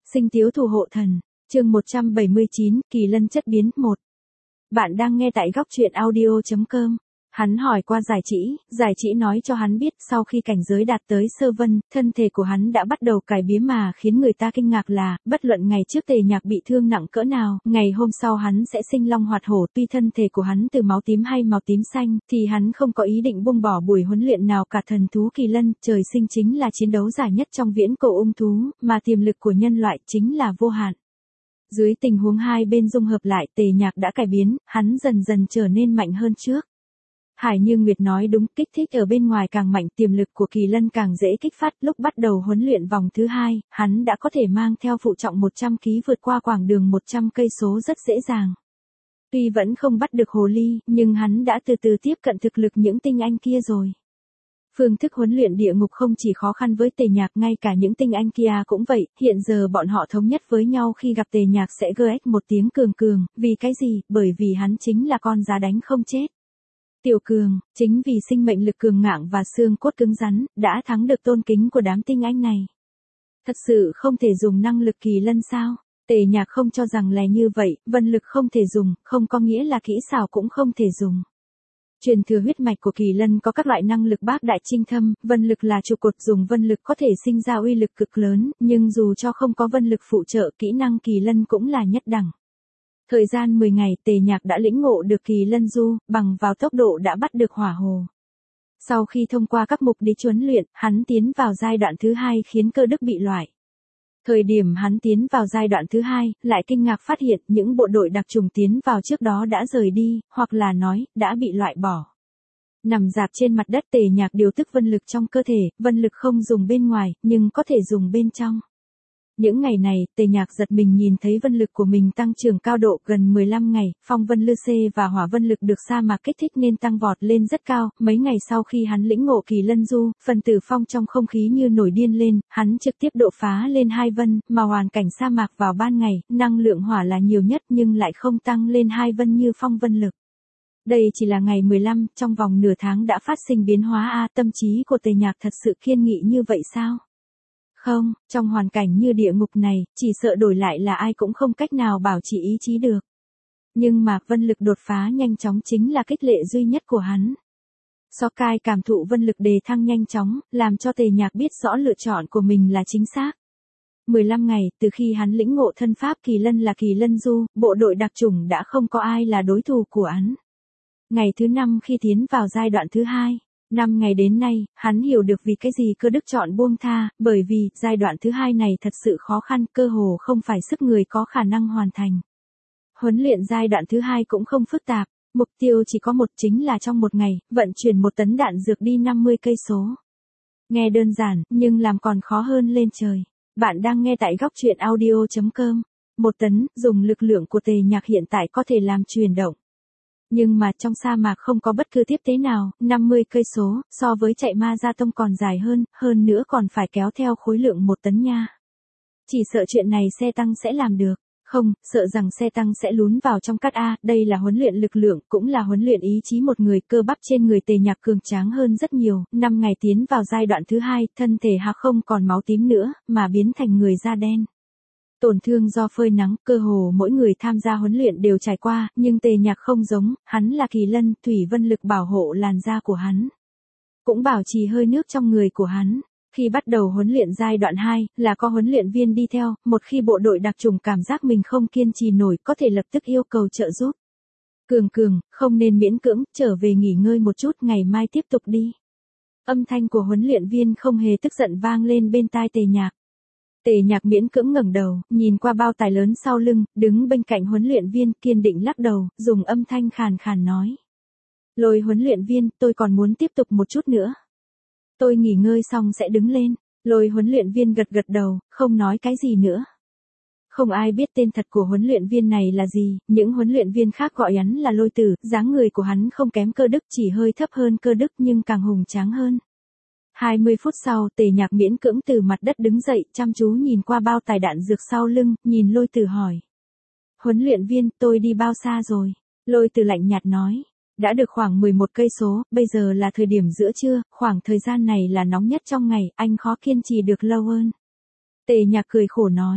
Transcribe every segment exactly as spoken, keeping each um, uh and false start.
Sinh tiếu thủ hộ thần, chương một trăm bảy mươi chín, Kỳ Lân chất biến một. Bạn đang nghe tại góc truyện audio chấm com. Hắn hỏi qua giải chỉ, giải chỉ nói cho hắn biết sau khi cảnh giới đạt tới sơ vân, thân thể của hắn đã bắt đầu cải biến mà khiến người ta kinh ngạc là, bất luận ngày trước Tề Nhạc bị thương nặng cỡ nào, ngày hôm sau hắn sẽ sinh long hoạt hổ. Tuy thân thể của hắn từ máu tím hay màu tím xanh, thì hắn không có ý định buông bỏ buổi huấn luyện nào cả. Thần thú Kỳ Lân, trời sinh chính là chiến đấu giải nhất trong viễn cổ ung thú, mà tiềm lực của nhân loại chính là vô hạn. Dưới tình huống hai bên dung hợp lại, Tề Nhạc đã cải biến, hắn dần dần trở nên mạnh hơn trước. Hải Như Nguyệt nói đúng, kích thích ở bên ngoài càng mạnh, tiềm lực của Kỳ Lân càng dễ kích phát. Lúc bắt đầu huấn luyện vòng thứ hai, hắn đã có thể mang theo phụ trọng một trăm ki lô gam vượt qua quãng đường một trăm cây số rất dễ dàng. Tuy vẫn không bắt được hồ ly, nhưng hắn đã từ từ tiếp cận thực lực những tinh anh kia rồi. Phương thức huấn luyện địa ngục không chỉ khó khăn với Tề Nhạc, ngay cả những tinh anh kia cũng vậy. Hiện giờ bọn họ thống nhất với nhau khi gặp Tề Nhạc sẽ gờ ét một tiếng cường cường. Vì cái gì? Bởi vì hắn chính là con giá đánh không chết. Tiểu Cường, chính vì sinh mệnh lực cường ngạng và xương cốt cứng rắn, đã thắng được tôn kính của đám tinh anh này. Thật sự không thể dùng năng lực Kỳ Lân sao? Tề Nhạc không cho rằng là như vậy. Vân lực không thể dùng, không có nghĩa là kỹ xảo cũng không thể dùng. Truyền thừa huyết mạch của Kỳ Lân có các loại năng lực bác đại tinh thâm, vân lực là trụ cột. Dùng vân lực có thể sinh ra uy lực cực lớn, nhưng dù cho không có vân lực phụ trợ, kỹ năng Kỳ Lân cũng là nhất đẳng. Thời gian mười ngày, Tề Nhạc đã lĩnh ngộ được Kỳ Lân du, bằng vào tốc độ đã bắt được hỏa hồ. Sau khi thông qua các mục đích huấn luyện, hắn tiến vào giai đoạn thứ hai khiến cơ đức bị loại. Thời điểm hắn tiến vào giai đoạn thứ hai, lại kinh ngạc phát hiện những bộ đội đặc trùng tiến vào trước đó đã rời đi, hoặc là nói, đã bị loại bỏ. Nằm rạp trên mặt đất, Tề Nhạc điều tức vân lực trong cơ thể, vân lực không dùng bên ngoài, nhưng có thể dùng bên trong. Những ngày này, Tề Nhạc giật mình nhìn thấy vân lực của mình tăng trưởng cao độ. Gần mười lăm ngày, phong vân lư xê và hỏa vân lực được sa mạc kích thích nên tăng vọt lên rất cao. Mấy ngày sau khi hắn lĩnh ngộ Kỳ Lân du, phần tử phong trong không khí như nổi điên lên, hắn trực tiếp độ phá lên hai vân, mà hoàn cảnh sa mạc vào ban ngày, năng lượng hỏa là nhiều nhất nhưng lại không tăng lên hai vân như phong vân lực. Đây chỉ là ngày mười lăm, trong vòng nửa tháng đã phát sinh biến hóa a. Tâm trí của Tề Nhạc thật sự kiên nghị như vậy sao? Không, trong hoàn cảnh như địa ngục này, chỉ sợ đổi lại là ai cũng không cách nào bảo trì ý chí được. Nhưng mà vân lực đột phá nhanh chóng chính là khích lệ duy nhất của hắn. Sokai cảm thụ vân lực đề thăng nhanh chóng, làm cho Tề Nhạc biết rõ lựa chọn của mình là chính xác. mười lăm ngày, từ khi hắn lĩnh ngộ thân pháp Kỳ Lân là Kỳ Lân du, bộ đội đặc chủng đã không có ai là đối thủ của hắn. Ngày thứ năm khi tiến vào giai đoạn thứ hai. Năm ngày đến nay, hắn hiểu được vì cái gì cơ đức chọn buông tha, bởi vì giai đoạn thứ hai này thật sự khó khăn, cơ hồ không phải sức người có khả năng hoàn thành. Huấn luyện giai đoạn thứ hai cũng không phức tạp, mục tiêu chỉ có một, chính là trong một ngày, vận chuyển một tấn đạn dược đi năm mươi cây số. Nghe đơn giản, nhưng làm còn khó hơn lên trời. Bạn đang nghe tại góc truyện audio chấm com. Một tấn, dùng lực lượng của Tề Nhạc hiện tại có thể làm chuyển động. Nhưng mà trong sa mạc không có bất cứ tiếp tế nào, năm mươi cây số, so với chạy ma gia tông còn dài hơn, hơn nữa còn phải kéo theo khối lượng một tấn nha. Chỉ sợ chuyện này xe tăng sẽ làm được, không, sợ rằng xe tăng sẽ lún vào trong cát a. Đây là huấn luyện lực lượng, cũng là huấn luyện ý chí một người. Cơ bắp trên người Tề Nhạc cường tráng hơn rất nhiều. Năm ngày tiến vào giai đoạn thứ hai, thân thể hắn không còn máu tím nữa, mà biến thành người da đen. Tổn thương do phơi nắng, cơ hồ mỗi người tham gia huấn luyện đều trải qua, nhưng Tề Nhạc không giống, hắn là Kỳ Lân, thủy vân lực bảo hộ làn da của hắn. Cũng bảo trì hơi nước trong người của hắn. Khi bắt đầu huấn luyện giai đoạn hai, là có huấn luyện viên đi theo, một khi bộ đội đặc chủng cảm giác mình không kiên trì nổi, có thể lập tức yêu cầu trợ giúp. Cường cường, không nên miễn cưỡng, trở về nghỉ ngơi một chút, ngày mai tiếp tục đi. Âm thanh của huấn luyện viên không hề tức giận vang lên bên tai Tề Nhạc. Tề Nhạc miễn cưỡng ngẩng đầu, nhìn qua bao tải lớn sau lưng, đứng bên cạnh huấn luyện viên, kiên định lắc đầu, dùng âm thanh khàn khàn nói. Lôi huấn luyện viên, tôi còn muốn tiếp tục một chút nữa. Tôi nghỉ ngơi xong sẽ đứng lên. Lôi huấn luyện viên gật gật đầu, không nói cái gì nữa. Không ai biết tên thật của huấn luyện viên này là gì, những huấn luyện viên khác gọi hắn là Lôi Tử, dáng người của hắn không kém cơ đức, chỉ hơi thấp hơn cơ đức nhưng càng hùng tráng hơn. hai mươi phút sau, Tề Nhạc miễn cưỡng từ mặt đất đứng dậy, chăm chú nhìn qua bao tải đạn dược sau lưng, nhìn Lôi Tử hỏi. Huấn luyện viên, tôi đi bao xa rồi? Lôi Tử lạnh nhạt nói. Đã được khoảng mười một cây số, bây giờ là thời điểm giữa trưa, khoảng thời gian này là nóng nhất trong ngày, anh khó kiên trì được lâu hơn. Tề Nhạc cười khổ nói.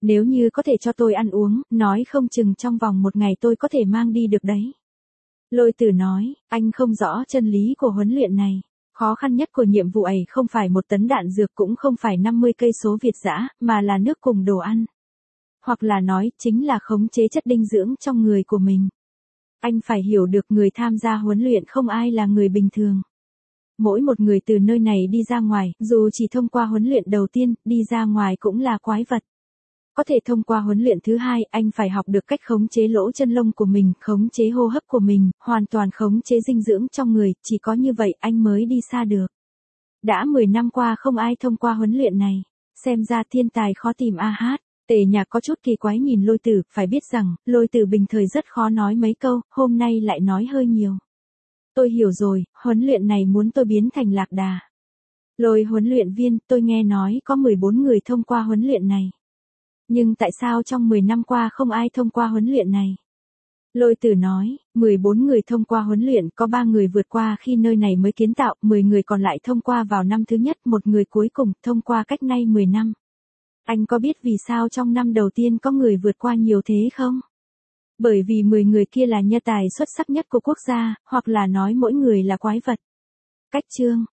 Nếu như có thể cho tôi ăn uống, nói không chừng trong vòng một ngày tôi có thể mang đi được đấy. Lôi Tử nói, anh không rõ chân lý của huấn luyện này. Khó khăn nhất của nhiệm vụ ấy không phải một tấn đạn dược cũng không phải năm mươi cây số Việt dã, mà là nước cùng đồ ăn. Hoặc là nói, chính là khống chế chất dinh dưỡng trong người của mình. Anh phải hiểu được người tham gia huấn luyện không ai là người bình thường. Mỗi một người từ nơi này đi ra ngoài, dù chỉ thông qua huấn luyện đầu tiên, đi ra ngoài cũng là quái vật. Có thể thông qua huấn luyện thứ hai, anh phải học được cách khống chế lỗ chân lông của mình, khống chế hô hấp của mình, hoàn toàn khống chế dinh dưỡng trong người, chỉ có như vậy anh mới đi xa được. Đã mười năm qua không ai thông qua huấn luyện này, xem ra thiên tài khó tìm a hát. Tề Nhạc có chút kỳ quái nhìn Lôi Tử, phải biết rằng, Lôi Tử bình thời rất khó nói mấy câu, hôm nay lại nói hơi nhiều. Tôi hiểu rồi, huấn luyện này muốn tôi biến thành lạc đà. Lôi huấn luyện viên, tôi nghe nói có mười bốn người thông qua huấn luyện này. Nhưng tại sao trong mười năm qua không ai thông qua huấn luyện này? Lôi Tử nói, mười bốn người thông qua huấn luyện, có ba người vượt qua khi nơi này mới kiến tạo, mười người còn lại thông qua vào năm thứ nhất, một người cuối cùng thông qua cách nay mười năm. Anh có biết vì sao trong năm đầu tiên có người vượt qua nhiều thế không? Bởi vì mười người kia là nhân tài xuất sắc nhất của quốc gia, hoặc là nói mỗi người là quái vật. Cách chương